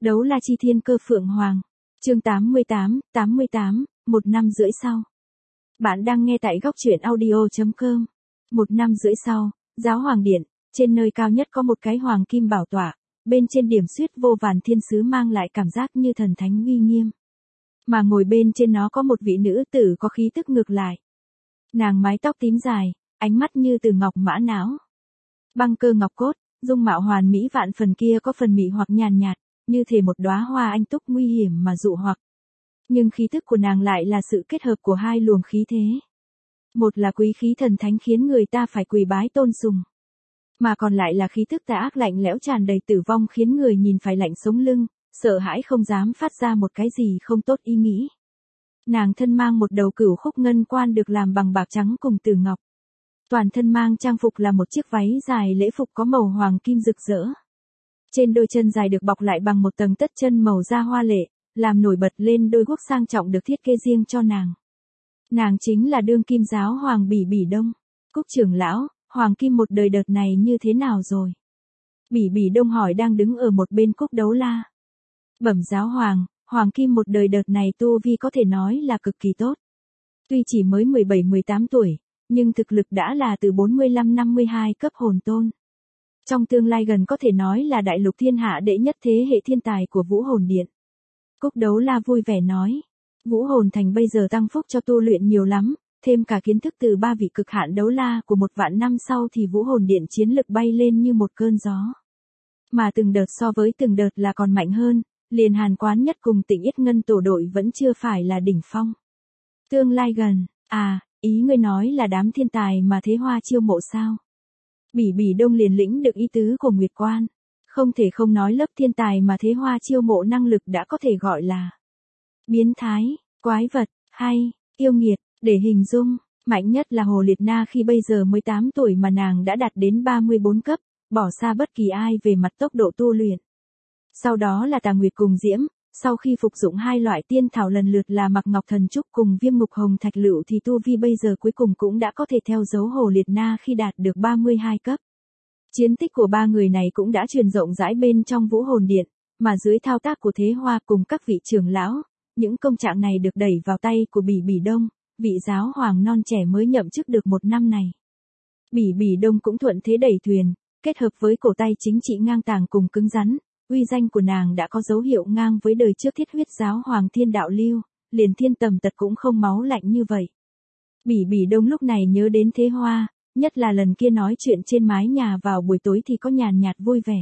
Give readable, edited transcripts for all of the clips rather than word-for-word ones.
Đấu la chi thiên cơ phượng hoàng. Chương 88, 1 năm rưỡi sau. Bạn đang nghe tại góc truyện audio.com. 1 năm rưỡi sau, giáo hoàng điện, trên nơi cao nhất có một cái hoàng kim bảo tọa, bên trên điểm xuyết vô vàn thiên sứ mang lại cảm giác như thần thánh uy nghiêm. Mà ngồi bên trên nó có một vị nữ tử có khí tức ngược lại. Nàng mái tóc tím dài, ánh mắt như từ ngọc mã não. Băng cơ ngọc cốt, dung mạo hoàn mỹ vạn phần kia có phần mị hoặc nhàn nhạt, như thể một đóa hoa anh túc nguy hiểm mà dụ hoặc. Nhưng khí tức của nàng lại là sự kết hợp của hai luồng khí thế. Một là quý khí thần thánh khiến người ta phải quỳ bái tôn sùng. Mà còn lại là khí tức tà ác lạnh lẽo tràn đầy tử vong khiến người nhìn phải lạnh sống lưng, sợ hãi không dám phát ra một cái gì không tốt ý nghĩ. Nàng thân mang một đầu cửu khúc ngân quan được làm bằng bạc trắng cùng tử ngọc. Toàn thân mang trang phục là một chiếc váy dài lễ phục có màu hoàng kim rực rỡ. Trên đôi chân dài được bọc lại bằng một tầng tất chân màu da hoa lệ, làm nổi bật lên đôi guốc sang trọng được thiết kế riêng cho nàng. Nàng chính là đương kim giáo hoàng Bỉ Bỉ Đông. Cúc trưởng lão, hoàng kim một đời đợt này như thế nào rồi? Bỉ Bỉ Đông hỏi đang đứng ở một bên Cúc Đấu La. Bẩm giáo hoàng, hoàng kim một đời đợt này tu vi có thể nói là cực kỳ tốt. Tuy chỉ mới 17-18 tuổi, nhưng thực lực đã là từ 45-52 cấp hồn tôn. Trong tương lai gần có thể nói là đại lục thiên hạ đệ nhất thế hệ thiên tài của Vũ Hồn Điện. Cúc Đấu La vui vẻ nói. Vũ Hồn Thành bây giờ tăng phúc cho tu luyện nhiều lắm, thêm cả kiến thức từ 3 vị cực hạn đấu la của 1 vạn năm sau thì Vũ Hồn Điện chiến lực bay lên như một cơn gió. Mà từng đợt so với từng đợt là còn mạnh hơn, liền Hàn Quán Nhất cùng Tịnh Yết Ngân tổ đội vẫn chưa phải là đỉnh phong. Tương lai gần, ý ngươi nói là đám thiên tài mà Thế Hoa chiêu mộ sao? Bỉ Bỉ Đông liền lĩnh được ý tứ của Nguyệt Quan. Không thể không nói lớp thiên tài mà Thế Hoa chiêu mộ năng lực đã có thể gọi là biến thái, quái vật, hay, yêu nghiệt, để hình dung. Mạnh nhất là Hồ Liệt Na khi bây giờ mới 8 tuổi mà nàng đã đạt đến 34 cấp, bỏ xa bất kỳ ai về mặt tốc độ tu luyện. Sau đó là Tà Nguyệt cùng Diễm, sau khi phục dụng hai loại tiên thảo lần lượt là Mạc Ngọc Thần Trúc cùng Viêm Ngục Hồng Thạch Lựu thì tu vi bây giờ cuối cùng cũng đã có thể theo dấu Hồ Liệt Na khi đạt được 32 cấp. Chiến tích của ba người này cũng đã truyền rộng rãi bên trong Vũ Hồn Điện, mà dưới thao tác của Thế Hoa cùng các vị trưởng lão, những công trạng này được đẩy vào tay của Bỉ Bỉ Đông, vị giáo hoàng non trẻ mới nhậm chức được 1 năm này. Bỉ Bỉ Đông cũng thuận thế đẩy thuyền, kết hợp với cổ tay chính trị ngang tàng cùng cứng rắn, uy danh của nàng đã có dấu hiệu ngang với đời trước thiết huyết giáo hoàng Thiên Đạo Lưu, liền Thiên Tầm Tật cũng không máu lạnh như vậy. Bỉ Bỉ Đông lúc này nhớ đến Thế Hoa, nhất là lần kia nói chuyện trên mái nhà vào buổi tối thì có nhàn nhạt vui vẻ.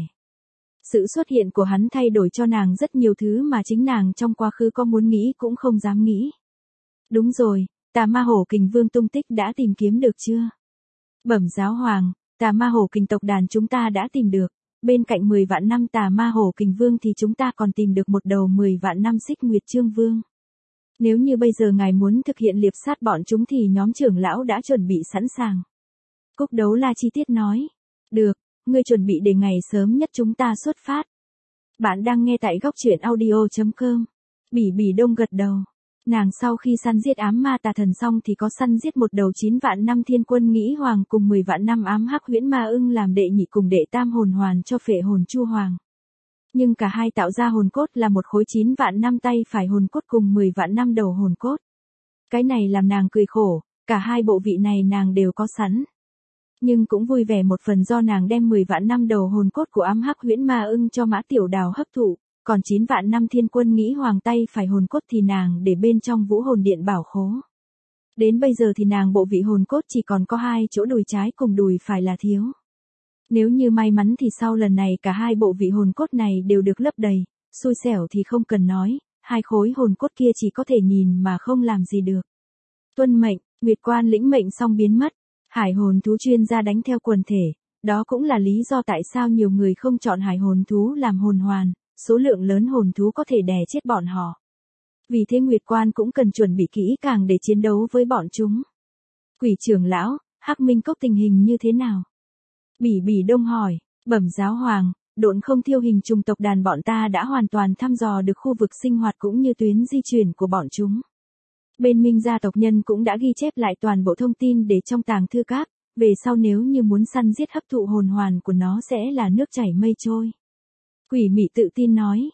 Sự xuất hiện của hắn thay đổi cho nàng rất nhiều thứ mà chính nàng trong quá khứ có muốn nghĩ cũng không dám nghĩ. Đúng rồi, Tà Ma Hổ Kình Vương tung tích đã tìm kiếm được chưa? Bẩm giáo hoàng, Tà Ma Hổ Kình tộc đàn chúng ta đã tìm được. Bên cạnh 10 vạn năm Tà Ma Hổ Kình Vương thì chúng ta còn tìm được một đầu 10 vạn năm Xích Nguyệt Trương Vương. Nếu như bây giờ ngài muốn thực hiện liệp sát bọn chúng thì nhóm trưởng lão đã chuẩn bị sẵn sàng. Cúc Đấu La chi tiết nói. Được, ngươi chuẩn bị để ngày sớm nhất chúng ta xuất phát. Bạn đang nghe tại góc truyện audio.com. Bỉ Bỉ Đông gật đầu. Nàng sau khi săn giết ám ma tà thần xong thì có săn giết một đầu 9 vạn năm thiên quân nghĩ hoàng cùng 10 vạn năm ám hắc huyễn ma ưng làm đệ nhị cùng đệ tam hồn hoàn cho phệ hồn chu hoàng. Nhưng cả hai tạo ra hồn cốt là một khối 9 vạn năm tay phải hồn cốt cùng 10 vạn năm đầu hồn cốt. Cái này làm nàng cười khổ, cả hai bộ vị này nàng đều có sẵn. Nhưng cũng vui vẻ một phần do nàng đem 10 vạn năm đầu hồn cốt của ám hắc huyễn ma ưng cho Mã Tiểu Đào hấp thụ, còn 9 vạn năm thiên quân nghĩ hoàng tay phải hồn cốt thì nàng để bên trong Vũ Hồn Điện bảo khố. Đến bây giờ thì nàng bộ vị hồn cốt chỉ còn có 2 chỗ đùi trái cùng đùi phải là thiếu. Nếu như may mắn thì sau lần này cả hai bộ vị hồn cốt này đều được lấp đầy, xui xẻo thì không cần nói, 2 khối hồn cốt kia chỉ có thể nhìn mà không làm gì được. Tuân mệnh, Nguyệt Quan lĩnh mệnh xong biến mất. Hải hồn thú chuyên gia đánh theo quần thể, đó cũng là lý do tại sao nhiều người không chọn hải hồn thú làm hồn hoàn, số lượng lớn hồn thú có thể đè chết bọn họ. Vì thế Nguyệt Quan cũng cần chuẩn bị kỹ càng để chiến đấu với bọn chúng. Quỷ trưởng lão, Hắc Minh Cốc tình hình như thế nào? Bỉ Bỉ Đông hỏi, bẩm giáo hoàng, Độn Không Thiêu hình trùng tộc đàn bọn ta đã hoàn toàn thăm dò được khu vực sinh hoạt cũng như tuyến di chuyển của bọn chúng. Bên Minh gia tộc nhân cũng đã ghi chép lại toàn bộ thông tin để trong tàng thư các, về sau nếu như muốn săn giết hấp thụ hồn hoàn của nó sẽ là nước chảy mây trôi. Quỷ Mị tự tin nói.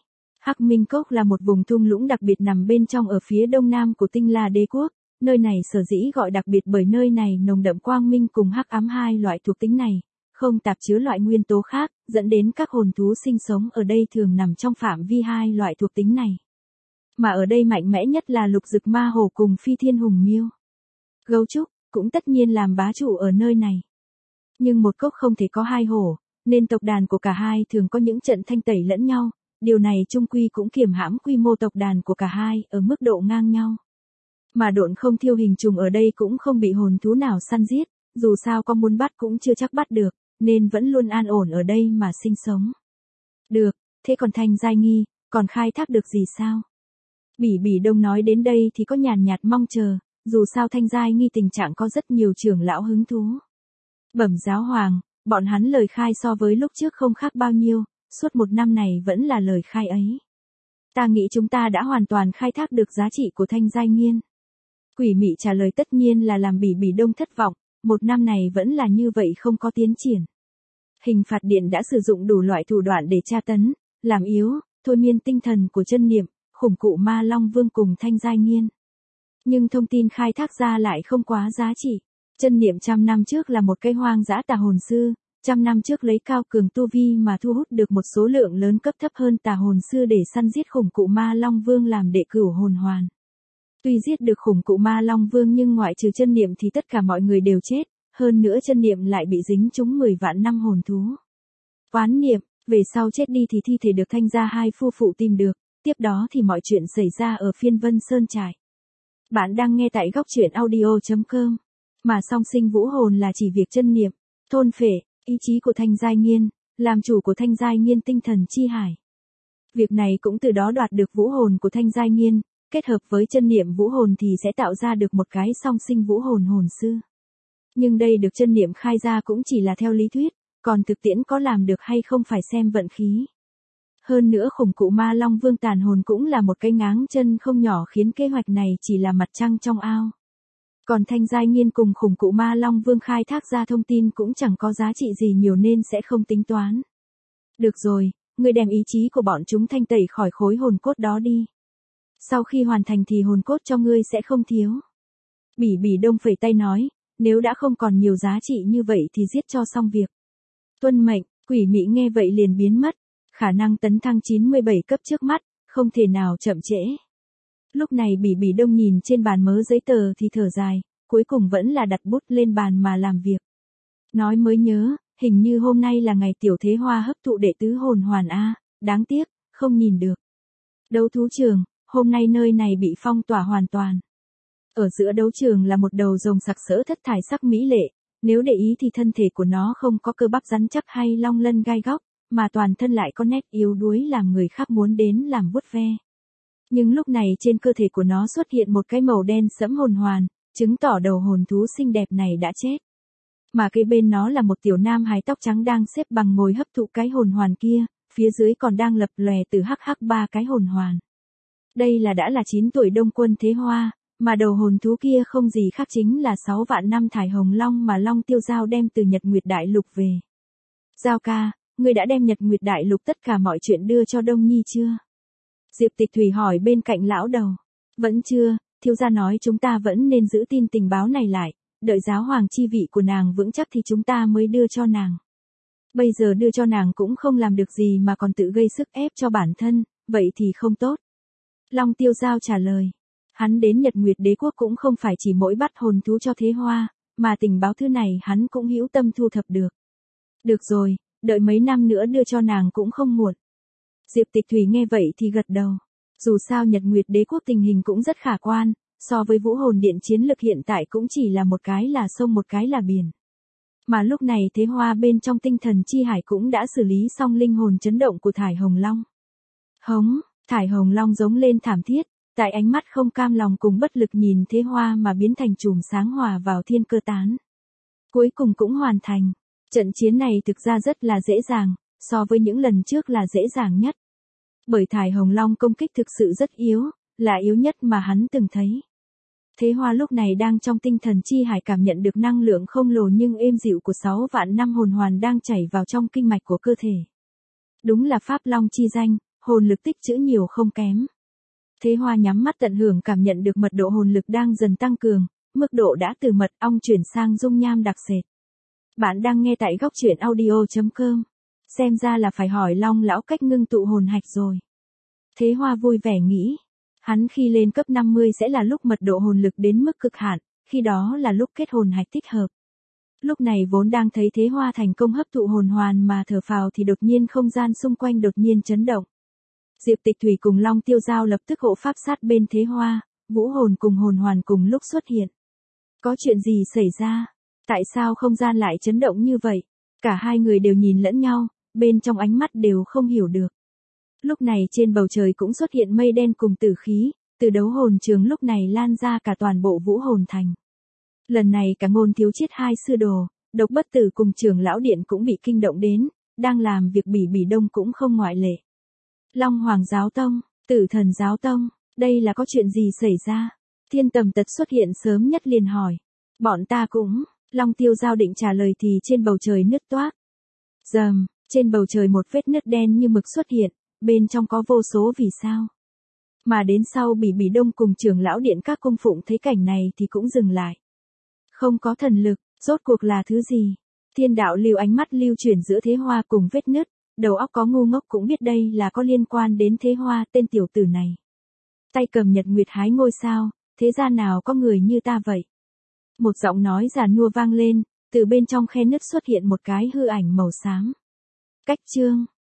Hắc Minh Cốc là một vùng thung lũng đặc biệt nằm bên trong ở phía đông nam của Tinh La Đế quốc. Nơi này sở dĩ gọi đặc biệt bởi nơi này nồng đậm quang minh cùng hắc ám hai loại thuộc tính này, không tạp chứa loại nguyên tố khác, dẫn đến các hồn thú sinh sống ở đây thường nằm trong phạm vi hai loại thuộc tính này. Mà ở đây mạnh mẽ nhất là lục dực ma hổ cùng phi thiên hùng miêu. Gấu trúc cũng tất nhiên làm bá chủ ở nơi này. Nhưng một cốc không thể có hai hổ, nên tộc đàn của cả hai thường có những trận thanh tẩy lẫn nhau, điều này chung quy cũng kiềm hãm quy mô tộc đàn của cả hai ở mức độ ngang nhau. Mà độn không thiêu hình trùng ở đây cũng không bị hồn thú nào săn giết, dù sao có muốn bắt cũng chưa chắc bắt được, nên vẫn luôn an ổn ở đây mà sinh sống. Được, thế còn Thanh Giai Nghi, còn khai thác được gì sao? Bỉ Bỉ Đông nói đến đây thì có nhàn nhạt mong chờ, dù sao Thanh Giai Nghi tình trạng có rất nhiều trưởng lão hứng thú. Bẩm giáo hoàng, bọn hắn lời khai so với lúc trước không khác bao nhiêu, suốt một năm này vẫn là lời khai ấy. Ta nghĩ chúng ta đã hoàn toàn khai thác được giá trị của Thanh Giai Nghiên. Quỷ Mị trả lời tất nhiên là làm Bỉ Bỉ Đông thất vọng, một năm này vẫn là như vậy không có tiến triển. Hình phạt điện đã sử dụng đủ loại thủ đoạn để tra tấn, làm yếu, thôi miên tinh thần của chân niệm, khủng cụ Ma Long Vương cùng Thanh Giai Nghiên. Nhưng thông tin khai thác ra lại không quá giá trị. Chân niệm 100 năm trước là một cây hoang dã tà hồn sư, 100 năm trước lấy cao cường tu vi mà thu hút được một số lượng lớn cấp thấp hơn tà hồn sư để săn giết khủng cụ Ma Long Vương làm đệ cửu hồn hoàn. Tuy giết được khủng cụ Ma Long Vương nhưng ngoại trừ chân niệm thì tất cả mọi người đều chết, hơn nữa chân niệm lại bị dính trúng 10 vạn năm hồn thú. Oán niệm, về sau chết đi thì thi thể được Thanh gia hai phu phụ tìm được, tiếp đó thì mọi chuyện xảy ra ở phiên Vân Sơn Trại. Bạn đang nghe tại góc truyện audio.com. Mà song sinh vũ hồn là chỉ việc chân niệm, thôn phệ, ý chí của Thanh Giai Nghiên, làm chủ của Thanh Giai Nghiên tinh thần chi hải. Việc này cũng từ đó đoạt được vũ hồn của Thanh Giai Nghiên, kết hợp với chân niệm vũ hồn thì sẽ tạo ra được một cái song sinh vũ hồn hồn sư. Nhưng đây được chân niệm khai ra cũng chỉ là theo lý thuyết, còn thực tiễn có làm được hay không phải xem vận khí. Hơn nữa khủng cụ Ma Long Vương tàn hồn cũng là một cái ngáng chân không nhỏ khiến kế hoạch này chỉ là mặt trăng trong ao. Còn Thanh Giai Nghiên cùng khủng cụ Ma Long Vương khai thác ra thông tin cũng chẳng có giá trị gì nhiều nên sẽ không tính toán. Được rồi, ngươi đem ý chí của bọn chúng thanh tẩy khỏi khối hồn cốt đó đi. Sau khi hoàn thành thì hồn cốt cho ngươi sẽ không thiếu. Bỉ Bỉ Đông phẩy tay nói, nếu đã không còn nhiều giá trị như vậy thì giết cho xong việc. Tuân mệnh, Quỷ Mị nghe vậy liền biến mất, khả năng tấn thăng 97 cấp trước mắt, không thể nào chậm trễ. Lúc này Bỉ Bỉ Đông nhìn trên bàn mớ giấy tờ thì thở dài, cuối cùng vẫn là đặt bút lên bàn mà làm việc. Nói mới nhớ, hình như hôm nay là ngày Tiểu Thế Hoa hấp thụ đệ tứ hồn hoàn A, đáng tiếc, không nhìn được. Đấu thú trường, hôm nay nơi này bị phong tỏa hoàn toàn. Ở giữa đấu trường là một đầu rồng sặc sỡ thất thải sắc mỹ lệ, nếu để ý thì thân thể của nó không có cơ bắp rắn chắc hay long lân gai góc, mà toàn thân lại có nét yếu đuối làm người khác muốn đến làm vuốt ve. Nhưng lúc này trên cơ thể của nó xuất hiện một cái màu đen sẫm hồn hoàn, chứng tỏ đầu hồn thú xinh đẹp này đã chết. Mà kế bên nó là một tiểu nam hài tóc trắng đang xếp bằng ngồi hấp thụ cái hồn hoàn kia, phía dưới còn đang lập lòe từ hắc ba cái hồn hoàn. Đây là đã là 9 tuổi Đông Quân Thế Hoa, mà đầu hồn thú kia không gì khác chính là 6 vạn năm thải hồng long mà Long Tiêu Giao đem từ Nhật Nguyệt Đại Lục về. Giao ca, ngươi đã đem Nhật Nguyệt Đại Lục tất cả mọi chuyện đưa cho Đông Nhi chưa? Diệp Tịch Thủy hỏi bên cạnh lão đầu. Vẫn chưa, thiếu gia nói chúng ta vẫn nên giữ tin tình báo này lại, đợi giáo hoàng chi vị của nàng vững chắc thì chúng ta mới đưa cho nàng. Bây giờ đưa cho nàng cũng không làm được gì mà còn tự gây sức ép cho bản thân, vậy thì không tốt. Long Tiêu Giao trả lời. Hắn đến Nhật Nguyệt Đế quốc cũng không phải chỉ mỗi bắt hồn thú cho Thế Hoa, mà tình báo thứ này hắn cũng hữu tâm thu thập được. Được rồi, đợi mấy năm nữa đưa cho nàng cũng không muộn. Diệp Tịch Thủy nghe vậy thì gật đầu. Dù sao Nhật Nguyệt Đế quốc tình hình cũng rất khả quan, so với Vũ Hồn Điện chiến lực hiện tại cũng chỉ là một cái là sông một cái là biển. Mà lúc này Thế Hoa bên trong tinh thần chi hải cũng đã xử lý xong linh hồn chấn động của Thải Hồng Long. Hống, Thải Hồng Long giống lên thảm thiết, tại ánh mắt không cam lòng cùng bất lực nhìn Thế Hoa mà biến thành chùm sáng hòa vào thiên cơ tán. Cuối cùng cũng hoàn thành. Trận chiến này thực ra rất là dễ dàng, so với những lần trước là dễ dàng nhất. Bởi Thải Hồng Long công kích thực sự rất yếu, là yếu nhất mà hắn từng thấy. Thế Hoa lúc này đang trong tinh thần chi hải cảm nhận được năng lượng không lồ nhưng êm dịu của 6 vạn năm hồn hoàn đang chảy vào trong kinh mạch của cơ thể. Đúng là Pháp Long chi danh, hồn lực tích trữ nhiều không kém. Thế Hoa nhắm mắt tận hưởng cảm nhận được mật độ hồn lực đang dần tăng cường, mức độ đã từ mật ong chuyển sang dung nham đặc sệt. Bạn đang nghe tại góc truyện audio.com. Xem ra là phải hỏi Long lão cách ngưng tụ hồn hạch rồi. Thế Hoa vui vẻ nghĩ. Hắn khi lên cấp 50 sẽ là lúc mật độ hồn lực đến mức cực hạn, khi đó là lúc kết hồn hạch thích hợp. Lúc này vốn đang thấy Thế Hoa thành công hấp thụ hồn hoàn mà thở phào thì đột nhiên không gian xung quanh đột nhiên chấn động. Diệp Tịch Thủy cùng Long Tiêu Giao lập tức hộ pháp sát bên Thế Hoa, vũ hồn cùng hồn hoàn cùng lúc xuất hiện. Có chuyện gì xảy ra? Tại sao không gian lại chấn động như vậy? Cả hai người đều nhìn lẫn nhau, bên trong ánh mắt đều không hiểu được. Lúc này trên bầu trời cũng xuất hiện mây đen cùng tử khí, từ đấu hồn trường lúc này lan ra cả toàn bộ vũ hồn thành. Lần này cả Ngôn Thiếu Chiết hai sư đồ, Độc Bất Tử cùng Trưởng lão điện cũng bị kinh động đến, đang làm việc Bỉ Bỉ Đông cũng không ngoại lệ. Long Hoàng giáo tông, Tử Thần giáo tông, đây là có chuyện gì xảy ra? Thiên Tầm Tật xuất hiện sớm nhất liền hỏi. Bọn ta cũng, Long Tiêu Giao định trả lời thì trên bầu trời nứt toác. Rầm, trên bầu trời một vết nứt đen như mực xuất hiện, bên trong có vô số vì sao. Mà đến sau Bỉ Bỉ Đông cùng Trưởng lão điện các cung phụng thấy cảnh này thì cũng dừng lại. Không có thần lực, rốt cuộc là thứ gì? Thiên đạo lưu ánh mắt lưu chuyển giữa Thế Hoa cùng vết nứt, đầu óc có ngu ngốc cũng biết đây là có liên quan đến Thế Hoa tên tiểu tử này. Tay cầm nhật nguyệt hái ngôi sao, thế gian nào có người như ta vậy? Một giọng nói già nua vang lên, từ bên trong khe nứt xuất hiện một cái hư ảnh màu xám. Cách chương.